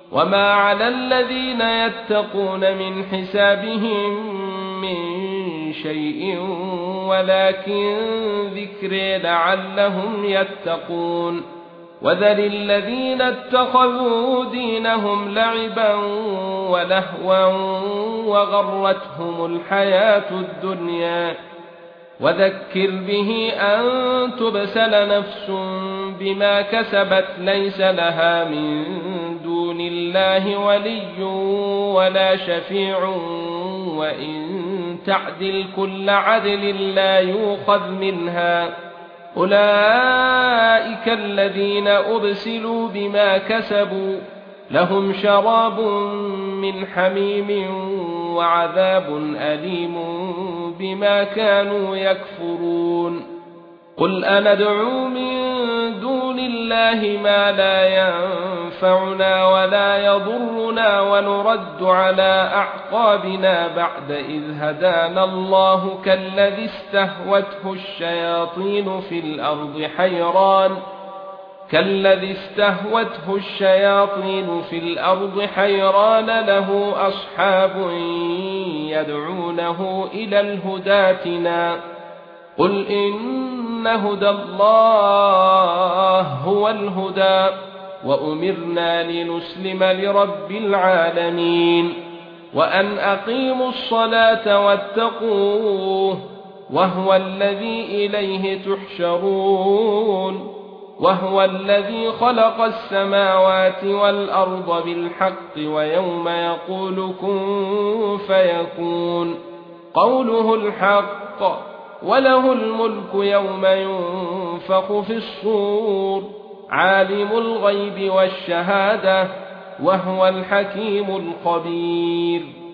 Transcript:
وما على الذين يتقون من حسابهم من شيء ولكن ذكر لعلهم يتقون. وذل الذين اتخذوا دينهم لعبا ولهوا وغرتهم الحياة الدنيا وذكر به أن تبسل نفس بما كسبت ليس لها من دون الله ولي ولا شفيع وإن تعدل كل عدل لا يؤخذ منها. أولئك الذين أبسلوا بما كسبوا لهم شراب من حميم وعذاب أليم بما كانوا يكفرون. قل أندعو من دون الله ما لا ينفعنا ولا يضرنا ونرد على أعقابنا بعد إذ هدانا الله كالذي استهوته الشياطين في الأرض حيران له أصحاب يدعونه إلى الهدى ائتنا. قل إن هدى الله هو الهدى وأمرنا لنسلم لرب العالمين وأن أقيموا الصلاة واتقوه وهو الذي إليه تحشرون. وهو الذي خلق السماوات والأرض بالحق ويوم يقول كن فيكون قوله الحق وله الملك يوم ينفخ في الصور عالم الغيب والشهادة وهو الحكيم الخبير.